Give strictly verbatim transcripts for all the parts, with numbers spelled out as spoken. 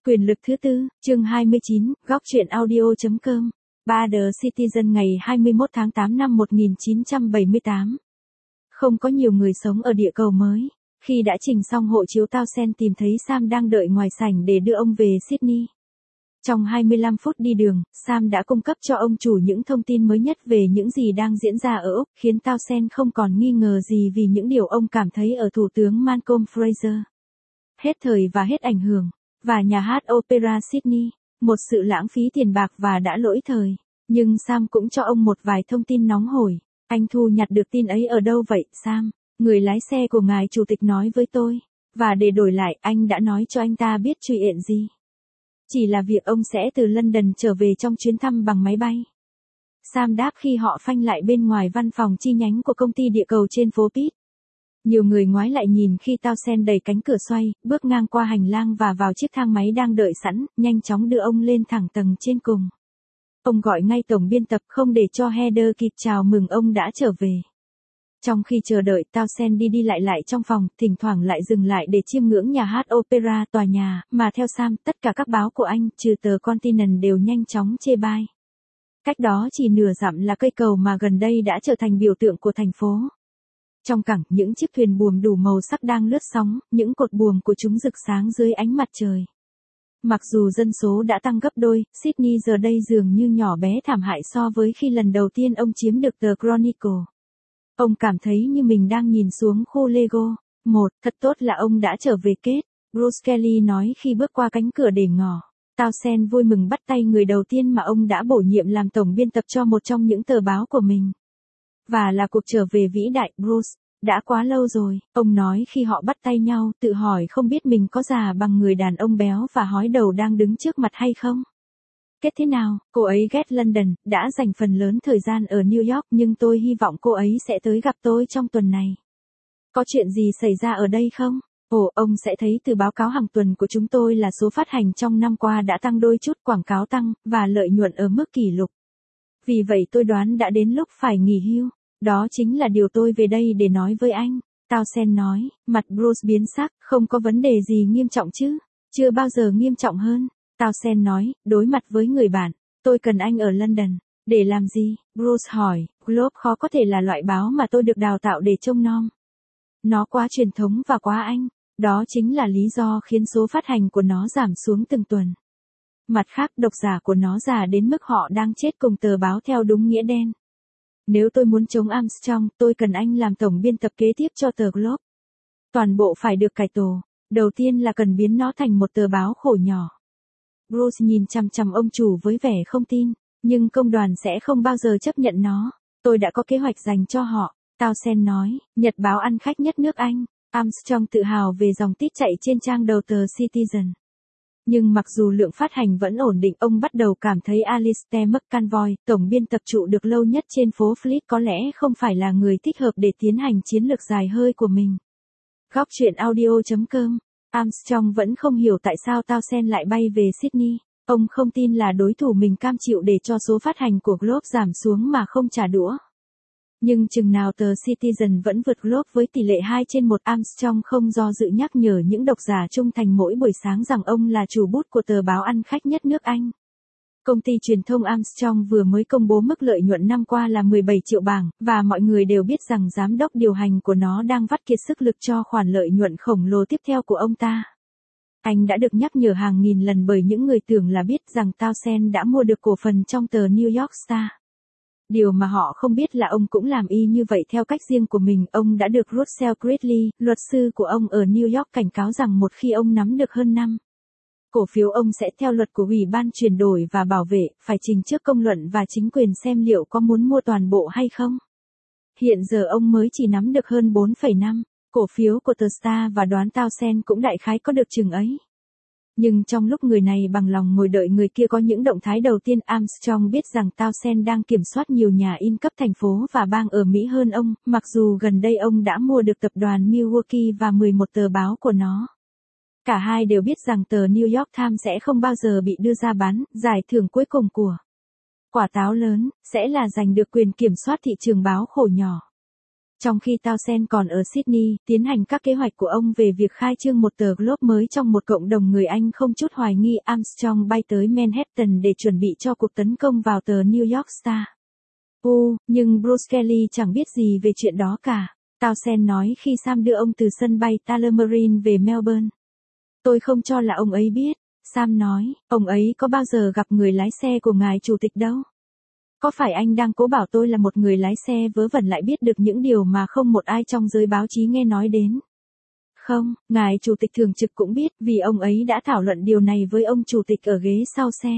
Quyền lực thứ tư, chương hai mươi chín, góc truyện audio.com. ba The Citizen ngày hai mươi mốt tháng tám năm một nghìn chín trăm bảy mươi tám. Không có nhiều người sống ở địa cầu mới. Khi đã trình xong hộ chiếu, Townsend tìm thấy Sam đang đợi ngoài sảnh để đưa ông về Sydney. Trong hai mươi lăm phút đi đường, Sam đã cung cấp cho ông chủ những thông tin mới nhất về những gì đang diễn ra ở Úc, khiến Townsend không còn nghi ngờ gì vì những điều ông cảm thấy ở Thủ tướng Malcolm Fraser. Hết thời và hết ảnh hưởng. Và nhà hát Opera Sydney, một sự lãng phí tiền bạc và đã lỗi thời. Nhưng Sam cũng cho ông một vài thông tin nóng hổi. Anh thu nhặt được tin ấy ở đâu vậy, Sam? Người lái xe của ngài chủ tịch nói với tôi. Và để đổi lại, anh đã nói cho anh ta biết chuyện gì. Chỉ là việc ông sẽ từ London trở về trong chuyến thăm bằng máy bay. Sam đáp khi họ phanh lại bên ngoài văn phòng chi nhánh của công ty địa cầu trên phố Pitt. Nhiều người ngoái lại nhìn khi Townsend đẩy cánh cửa xoay, bước ngang qua hành lang và vào chiếc thang máy đang đợi sẵn, nhanh chóng đưa ông lên thẳng tầng trên cùng. Ông gọi ngay tổng biên tập không để cho Heather kịp chào mừng ông đã trở về. Trong khi chờ đợi, Townsend đi đi lại lại trong phòng, thỉnh thoảng lại dừng lại để chiêm ngưỡng nhà hát Opera, tòa nhà, mà theo Sam, tất cả các báo của Anh, trừ tờ Continent đều nhanh chóng chê bai. Cách đó chỉ nửa dặm là cây cầu mà gần đây đã trở thành biểu tượng của thành phố. Trong cảng, những chiếc thuyền buồm đủ màu sắc đang lướt sóng, những cột buồm của chúng rực sáng dưới ánh mặt trời. Mặc dù dân số đã tăng gấp đôi, Sydney giờ đây dường như nhỏ bé thảm hại so với khi lần đầu tiên ông chiếm được tờ Chronicle. Ông cảm thấy như mình đang nhìn xuống khu Lego. Một, thật tốt là ông đã trở về kết, Bruce Kelly nói khi bước qua cánh cửa để ngỏ. Townsend vui mừng bắt tay người đầu tiên mà ông đã bổ nhiệm làm tổng biên tập cho một trong những tờ báo của mình. Và là cuộc trở về vĩ đại, Bruce. Đã quá lâu rồi, ông nói khi họ bắt tay nhau, tự hỏi không biết mình có già bằng người đàn ông béo và hói đầu đang đứng trước mặt hay không. Kết thế nào, cô ấy ghét London, đã dành phần lớn thời gian ở New York nhưng tôi hy vọng cô ấy sẽ tới gặp tôi trong tuần này. Có chuyện gì xảy ra ở đây không? Ồ, ông sẽ thấy từ báo cáo hàng tuần của chúng tôi là số phát hành trong năm qua đã tăng đôi chút, quảng cáo tăng, và lợi nhuận ở mức kỷ lục. Vì vậy tôi đoán đã đến lúc phải nghỉ hưu. Đó chính là điều tôi về đây để nói với anh. Townsend nói, mặt Bruce biến sắc, không có vấn đề gì nghiêm trọng chứ? Chưa bao giờ nghiêm trọng hơn. Townsend nói, đối mặt với người bạn, tôi cần anh ở London. Để làm gì? Bruce hỏi, Globe khó có thể là loại báo mà tôi được đào tạo để trông nom. Nó quá truyền thống và quá Anh. Đó chính là lý do khiến số phát hành của nó giảm xuống từng tuần. Mặt khác, độc giả của nó già đến mức họ đang chết cùng tờ báo theo đúng nghĩa đen. Nếu tôi muốn chống Armstrong, tôi cần anh làm tổng biên tập kế tiếp cho tờ Globe. Toàn bộ phải được cải tổ. Đầu tiên là cần biến nó thành một tờ báo khổ nhỏ. Bruce nhìn chằm chằm ông chủ với vẻ không tin, nhưng công đoàn sẽ không bao giờ chấp nhận nó. Tôi đã có kế hoạch dành cho họ. Townsend nói, nhật báo ăn khách nhất nước Anh. Armstrong tự hào về dòng tít chạy trên trang đầu tờ Citizen. Nhưng mặc dù lượng phát hành vẫn ổn định, ông bắt đầu cảm thấy Alistair McCanvoy, tổng biên tập trụ được lâu nhất trên phố Fleet có lẽ không phải là người thích hợp để tiến hành chiến lược dài hơi của mình. Góc truyện audio.com. Armstrong vẫn không hiểu tại sao Townsend lại bay về Sydney. Ông không tin là đối thủ mình cam chịu để cho số phát hành của Globe giảm xuống mà không trả đũa. Nhưng chừng nào tờ Citizen vẫn vượt Globe với tỷ lệ hai trên một, Armstrong không do dự nhắc nhở những độc giả trung thành mỗi buổi sáng rằng ông là chủ bút của tờ báo ăn khách nhất nước Anh. Công ty truyền thông Armstrong vừa mới công bố mức lợi nhuận năm qua là mười bảy triệu bảng, và mọi người đều biết rằng giám đốc điều hành của nó đang vắt kiệt sức lực cho khoản lợi nhuận khổng lồ tiếp theo của ông ta. Anh đã được nhắc nhở hàng nghìn lần bởi những người tưởng là biết rằng Townsend đã mua được cổ phần trong tờ New York Star. Điều mà họ không biết là ông cũng làm y như vậy theo cách riêng của mình. Ông đã được Russell Gridley, luật sư của ông ở New York, cảnh cáo rằng một khi ông nắm được hơn năm cổ phiếu, ông sẽ theo luật của Ủy ban chuyển đổi và bảo vệ, phải trình trước công luận và chính quyền xem liệu có muốn mua toàn bộ hay không. Hiện giờ ông mới chỉ nắm được hơn bốn phẩy năm cổ phiếu của tờ Star và đoán Townsend cũng đại khái có được chừng ấy. Nhưng trong lúc người này bằng lòng ngồi đợi người kia có những động thái đầu tiên, Armstrong biết rằng Townsend đang kiểm soát nhiều nhà in cấp thành phố và bang ở Mỹ hơn ông, mặc dù gần đây ông đã mua được tập đoàn Milwaukee và mười một tờ báo của nó. Cả hai đều biết rằng tờ New York Times sẽ không bao giờ bị đưa ra bán. Giải thưởng cuối cùng của quả táo lớn sẽ là giành được quyền kiểm soát thị trường báo khổ nhỏ. Trong khi Townsend còn ở Sydney, tiến hành các kế hoạch của ông về việc khai trương một tờ Globe mới trong một cộng đồng người Anh không chút hoài nghi, Armstrong bay tới Manhattan để chuẩn bị cho cuộc tấn công vào tờ New York Star. U, nhưng Bruce Kelly chẳng biết gì về chuyện đó cả, Townsend nói khi Sam đưa ông từ sân bay Tullamarine về Melbourne. Tôi không cho là ông ấy biết, Sam nói, ông ấy có bao giờ gặp người lái xe của ngài chủ tịch đâu. Có phải anh đang cố bảo tôi là một người lái xe vớ vẩn lại biết được những điều mà không một ai trong giới báo chí nghe nói đến? Không, ngài chủ tịch thường trực cũng biết vì ông ấy đã thảo luận điều này với ông chủ tịch ở ghế sau xe.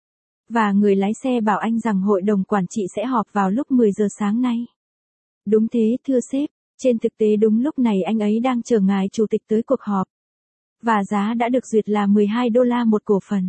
Và người lái xe bảo anh rằng hội đồng quản trị sẽ họp vào lúc mười giờ sáng nay. Đúng thế, thưa sếp, trên thực tế đúng lúc này anh ấy đang chờ ngài chủ tịch tới cuộc họp. Và giá đã được duyệt là mười hai đô la một cổ phần.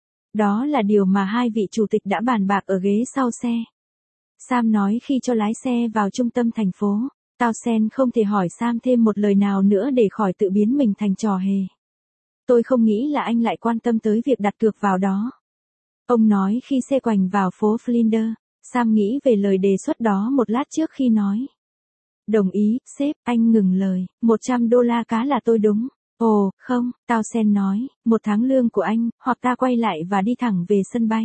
Đó là điều mà hai vị chủ tịch đã bàn bạc ở ghế sau xe. Sam nói khi cho lái xe vào trung tâm thành phố, Townsend không thể hỏi Sam thêm một lời nào nữa để khỏi tự biến mình thành trò hề. Tôi không nghĩ là anh lại quan tâm tới việc đặt cược vào đó. Ông nói khi xe quành vào phố Flinders, Sam nghĩ về lời đề xuất đó một lát trước khi nói. Đồng ý, sếp, anh ngừng lời, một trăm đô la cá là tôi đúng. Ồ, không, Townsend nói, một tháng lương của anh, hoặc ta quay lại và đi thẳng về sân bay.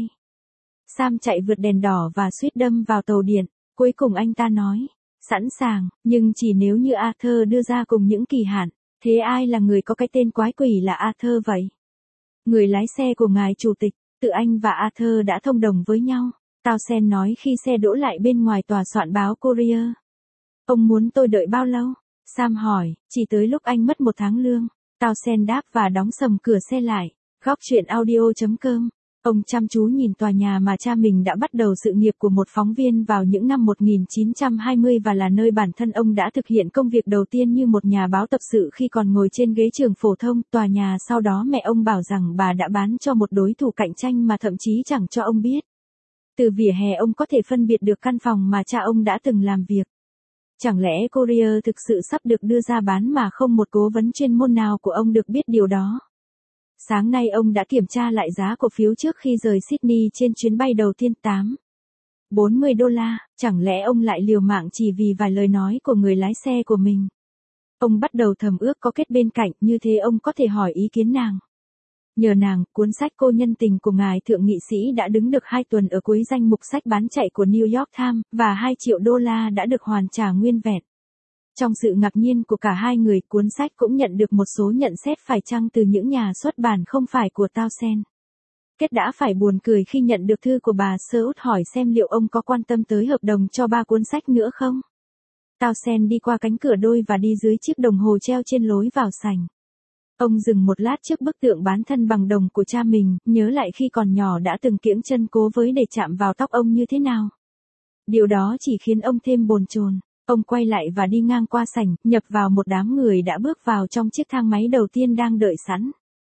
Sam chạy vượt đèn đỏ và suýt đâm vào tàu điện, cuối cùng anh ta nói, sẵn sàng, nhưng chỉ nếu như Arthur đưa ra cùng những kỳ hạn, thế ai là người có cái tên quái quỷ là Arthur vậy? Người lái xe của ngài chủ tịch, tự anh và Arthur đã thông đồng với nhau, Townsend nói khi xe đỗ lại bên ngoài tòa soạn báo Courier. Ông muốn tôi đợi bao lâu? Sam hỏi, chỉ tới lúc anh mất một tháng lương. Townsend đáp và đóng sầm cửa xe lại. Góc chuyện audio chấm com. Ông chăm chú nhìn tòa nhà mà cha mình đã bắt đầu sự nghiệp của một phóng viên vào những năm một nghìn chín trăm hai mươi và là nơi bản thân ông đã thực hiện công việc đầu tiên như một nhà báo tập sự khi còn ngồi trên ghế trường phổ thông. Tòa nhà sau đó mẹ ông bảo rằng bà đã bán cho một đối thủ cạnh tranh mà thậm chí chẳng cho ông biết. Từ vỉa hè ông có thể phân biệt được căn phòng mà cha ông đã từng làm việc. Chẳng lẽ Courier thực sự sắp được đưa ra bán mà không một cố vấn chuyên môn nào của ông được biết điều đó? Sáng nay ông đã kiểm tra lại giá cổ phiếu trước khi rời Sydney trên chuyến bay đầu tiên tám bốn mươi đô la, chẳng lẽ ông lại liều mạng chỉ vì vài lời nói của người lái xe của mình? Ông bắt đầu thầm ước có kết bên cạnh, như thế ông có thể hỏi ý kiến nàng. Nhờ nàng, cuốn sách Cô nhân tình của ngài thượng nghị sĩ đã đứng được hai tuần ở cuối danh mục sách bán chạy của New York Times, và hai triệu đô la đã được hoàn trả nguyên vẹn. Trong sự ngạc nhiên của cả hai người, cuốn sách cũng nhận được một số nhận xét phải chăng từ những nhà xuất bản không phải của Townsend. Kết đã phải buồn cười khi nhận được thư của bà Seoud hỏi xem liệu ông có quan tâm tới hợp đồng cho ba cuốn sách nữa không. Townsend đi qua cánh cửa đôi và đi dưới chiếc đồng hồ treo trên lối vào sảnh. Ông dừng một lát trước bức tượng bán thân bằng đồng của cha mình, nhớ lại khi còn nhỏ đã từng kiễng chân cố với để chạm vào tóc ông như thế nào. Điều đó chỉ khiến ông thêm bồn chồn. Ông quay lại và đi ngang qua sảnh, nhập vào một đám người đã bước vào trong chiếc thang máy đầu tiên đang đợi sẵn.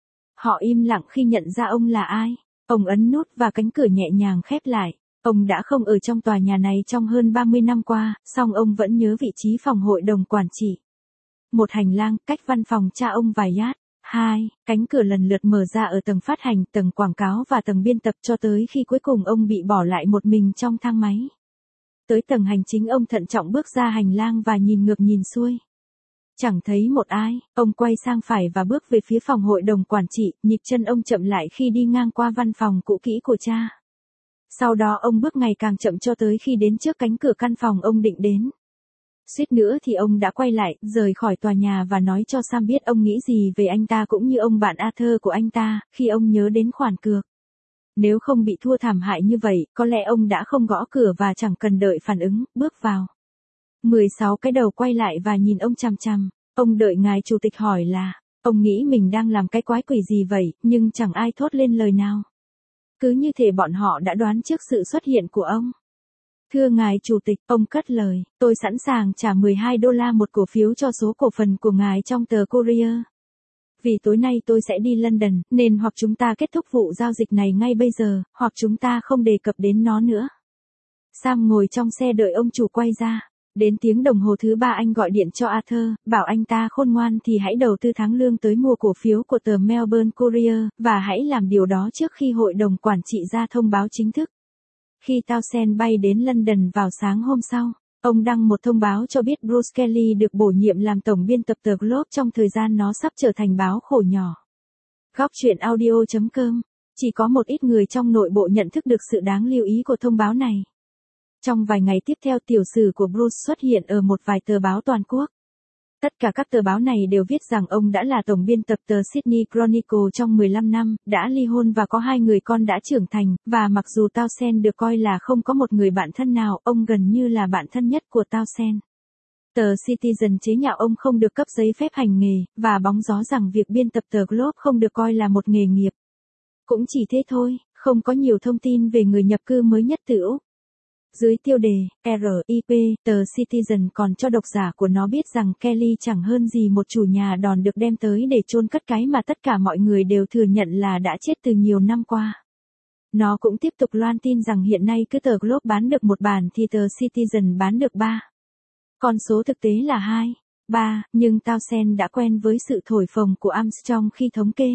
Họ im lặng khi nhận ra ông là ai. Ông ấn nút và cánh cửa nhẹ nhàng khép lại. Ông đã không ở trong tòa nhà này trong hơn ba mươi năm qua, song ông vẫn nhớ vị trí phòng hội đồng quản trị. Một hành lang, cách văn phòng cha ông vài yard. Hai, cánh cửa lần lượt mở ra ở tầng phát hành, tầng quảng cáo và tầng biên tập cho tới khi cuối cùng ông bị bỏ lại một mình trong thang máy. Tới tầng hành chính ông thận trọng bước ra hành lang và nhìn ngược nhìn xuôi. Chẳng thấy một ai, ông quay sang phải và bước về phía phòng hội đồng quản trị, nhịp chân ông chậm lại khi đi ngang qua văn phòng cũ kỹ của cha. Sau đó ông bước ngày càng chậm cho tới khi đến trước cánh cửa căn phòng ông định đến. Suýt nữa thì ông đã quay lại, rời khỏi tòa nhà và nói cho Sam biết ông nghĩ gì về anh ta cũng như ông bạn Arthur của anh ta, khi ông nhớ đến khoản cược. Nếu không bị thua thảm hại như vậy, có lẽ ông đã không gõ cửa và chẳng cần đợi phản ứng, bước vào. mười sáu cái đầu quay lại và nhìn ông chằm chằm, ông đợi ngài chủ tịch hỏi là, ông nghĩ mình đang làm cái quái quỷ gì vậy, nhưng chẳng ai thốt lên lời nào. Cứ như thể bọn họ đã đoán trước sự xuất hiện của ông. Thưa ngài chủ tịch, ông cất lời, tôi sẵn sàng trả mười hai đô la một cổ phiếu cho số cổ phần của ngài trong tờ Courier. Vì tối nay tôi sẽ đi London, nên hoặc chúng ta kết thúc vụ giao dịch này ngay bây giờ, hoặc chúng ta không đề cập đến nó nữa. Sam ngồi trong xe đợi ông chủ quay ra. Đến tiếng đồng hồ thứ ba anh gọi điện cho Arthur, bảo anh ta khôn ngoan thì hãy đầu tư tháng lương tới mua cổ phiếu của tờ Melbourne Courier, và hãy làm điều đó trước khi hội đồng quản trị ra thông báo chính thức. Khi Townsend bay đến London vào sáng hôm sau, Ông đăng một thông báo cho biết Bruce Kelly được bổ nhiệm làm tổng biên tập tờ Globe trong thời gian nó sắp trở thành báo khổ nhỏ. Góc chuyện audio chấm com. Chỉ có một ít người trong nội bộ nhận thức được sự đáng lưu ý của thông báo này. Trong vài ngày tiếp theo, tiểu sử của Bruce xuất hiện ở một vài tờ báo toàn quốc. Tất cả các tờ báo này đều viết rằng ông đã là tổng biên tập tờ Sydney Chronicle trong mười lăm năm, đã ly hôn và có hai người con đã trưởng thành, và mặc dù Townsend được coi là không có một người bạn thân nào, ông gần như là bạn thân nhất của Townsend. Tờ Citizen chế nhạo ông không được cấp giấy phép hành nghề, và bóng gió rằng việc biên tập tờ Globe không được coi là một nghề nghiệp. Cũng chỉ thế thôi, không có nhiều thông tin về người nhập cư mới nhất từ Úc. Dưới tiêu đề, R I P, tờ Citizen còn cho độc giả của nó biết rằng Kelly chẳng hơn gì một chủ nhà đòn được đem tới để chôn cất cái mà tất cả mọi người đều thừa nhận là đã chết từ nhiều năm qua. Nó cũng tiếp tục loan tin rằng hiện nay cứ tờ Globe bán được một bản thì tờ Citizen bán được ba. Con số thực tế là hai, ba, nhưng Townsend đã quen với sự thổi phồng của Armstrong khi thống kê.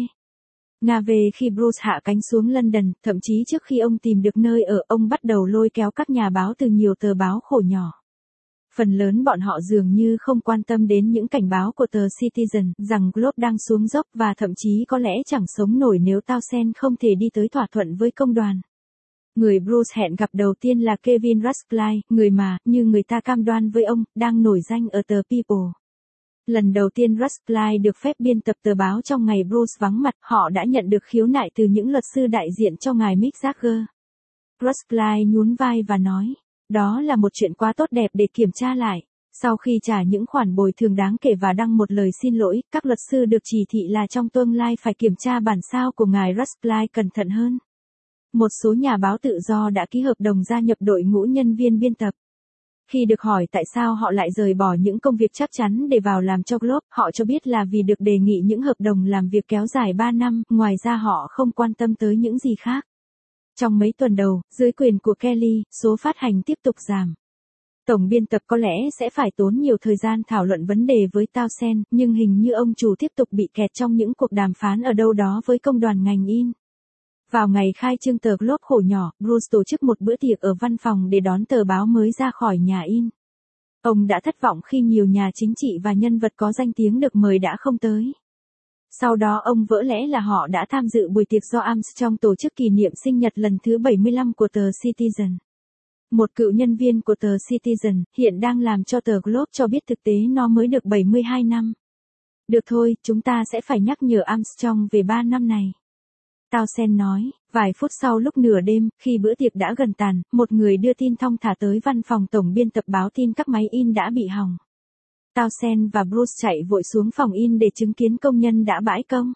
Nga về khi Bruce hạ cánh xuống London, thậm chí trước khi ông tìm được nơi ở, ông bắt đầu lôi kéo các nhà báo từ nhiều tờ báo khổ nhỏ. Phần lớn bọn họ dường như không quan tâm đến những cảnh báo của tờ Citizen rằng Globe đang xuống dốc, và thậm chí có lẽ chẳng sống nổi nếu Townsend không thể đi tới thỏa thuận với công đoàn. Người Bruce hẹn gặp đầu tiên là Kevin Rushcliffe, người mà, như người ta cam đoan với ông, đang nổi danh ở tờ People. Lần đầu tiên Rushcliffe được phép biên tập tờ báo trong ngày Bruce vắng mặt, họ đã nhận được khiếu nại từ những luật sư đại diện cho ngài Mick Jagger. Rushcliffe nhún vai và nói, đó là một chuyện quá tốt đẹp để kiểm tra lại. Sau khi trả những khoản bồi thường đáng kể và đăng một lời xin lỗi, các luật sư được chỉ thị là trong tương lai phải kiểm tra bản sao của ngài Rushcliffe cẩn thận hơn. Một số nhà báo tự do đã ký hợp đồng gia nhập đội ngũ nhân viên biên tập. Khi được hỏi tại sao họ lại rời bỏ những công việc chắc chắn để vào làm cho Globe, họ cho biết là vì được đề nghị những hợp đồng làm việc kéo dài ba năm, ngoài ra họ không quan tâm tới những gì khác. Trong mấy tuần đầu, dưới quyền của Kelly, số phát hành tiếp tục giảm. Tổng biên tập có lẽ sẽ phải tốn nhiều thời gian thảo luận vấn đề với Townsend, nhưng hình như ông chủ tiếp tục bị kẹt trong những cuộc đàm phán ở đâu đó với công đoàn ngành in. Vào ngày khai trương tờ Globe khổ nhỏ, Bruce tổ chức một bữa tiệc ở văn phòng để đón tờ báo mới ra khỏi nhà in. Ông đã thất vọng khi nhiều nhà chính trị và nhân vật có danh tiếng được mời đã không tới. Sau đó ông vỡ lẽ là họ đã tham dự buổi tiệc do Armstrong tổ chức kỷ niệm sinh nhật lần thứ bảy mươi lăm của tờ Citizen. Một cựu nhân viên của tờ Citizen, hiện đang làm cho tờ Globe, cho biết thực tế nó mới được bảy mươi hai năm. Được thôi, chúng ta sẽ phải nhắc nhở Armstrong về ba năm này. Townsend nói, vài phút sau lúc nửa đêm, khi bữa tiệc đã gần tàn, một người đưa tin thong thả tới văn phòng tổng biên tập báo tin các máy in đã bị hỏng. Townsend và Bruce chạy vội xuống phòng in để chứng kiến công nhân đã bãi công.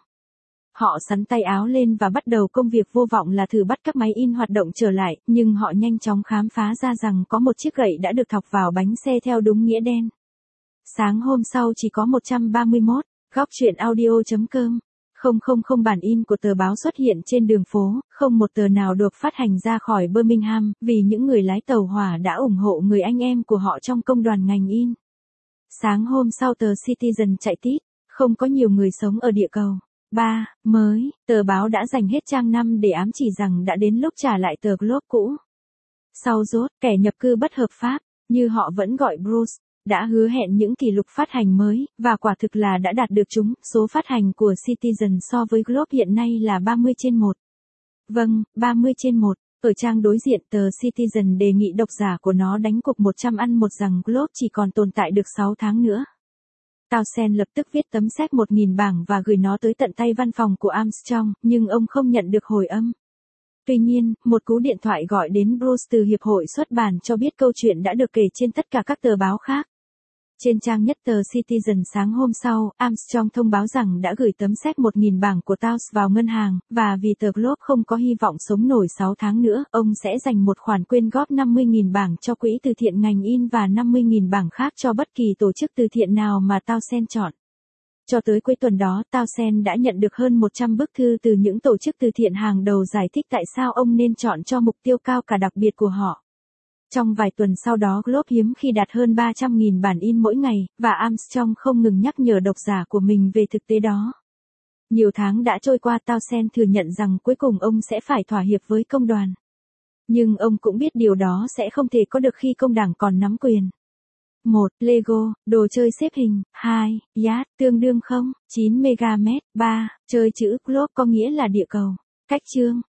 Họ xắn tay áo lên và bắt đầu công việc vô vọng là thử bắt các máy in hoạt động trở lại, nhưng họ nhanh chóng khám phá ra rằng có một chiếc gậy đã được thọc vào bánh xe theo đúng nghĩa đen. Sáng hôm sau chỉ có một trăm ba mươi mốt, góc chuyện audio chấm com. Không không không bản in của tờ báo xuất hiện trên đường phố, không một tờ nào được phát hành ra khỏi Birmingham, vì những người lái tàu hỏa đã ủng hộ người anh em của họ trong công đoàn ngành in. Sáng hôm sau tờ Citizen chạy tít, không có nhiều người sống ở địa cầu. ba. Mới, tờ báo đã dành hết trang năm để ám chỉ rằng đã đến lúc trả lại tờ Globe cũ. Sau rốt, kẻ nhập cư bất hợp pháp, như họ vẫn gọi Bruce, đã hứa hẹn những kỷ lục phát hành mới, và quả thực là đã đạt được chúng. Số phát hành của Citizen so với Globe hiện nay là ba mươi trên một. Vâng, ba mươi trên một. Ở trang đối diện, tờ Citizen đề nghị độc giả của nó đánh cục một trăm ăn một rằng Globe chỉ còn tồn tại được sáu tháng nữa. Townsend lập tức viết tấm séc một nghìn bảng và gửi nó tới tận tay văn phòng của Armstrong, nhưng ông không nhận được hồi âm. Tuy nhiên, một cú điện thoại gọi đến Bruce từ Hiệp hội xuất bản cho biết câu chuyện đã được kể trên tất cả các tờ báo khác. Trên trang nhất tờ Citizen sáng hôm sau, Armstrong thông báo rằng đã gửi tấm séc một nghìn bảng của Towns vào ngân hàng, và vì tờ Globe không có hy vọng sống nổi sáu tháng nữa, ông sẽ dành một khoản quyên góp năm mươi nghìn bảng cho quỹ từ thiện ngành in và năm mươi nghìn bảng khác cho bất kỳ tổ chức từ thiện nào mà Townsend chọn. Cho tới cuối tuần đó, Townsend đã nhận được hơn một trăm bức thư từ những tổ chức từ thiện hàng đầu giải thích tại sao ông nên chọn cho mục tiêu cao cả đặc biệt của họ. Trong vài tuần sau đó, Globe hiếm khi đạt hơn ba trăm nghìn bản in mỗi ngày, và Armstrong không ngừng nhắc nhở độc giả của mình về thực tế đó. Nhiều tháng đã trôi qua, Townsend thừa nhận rằng cuối cùng ông sẽ phải thỏa hiệp với công đoàn. Nhưng ông cũng biết điều đó sẽ không thể có được khi công đảng còn nắm quyền. một. Lego, đồ chơi xếp hình. hai. Yacht, tương đương không? chín mega mét. ba. Chơi chữ globe có nghĩa là địa cầu. Cách chương.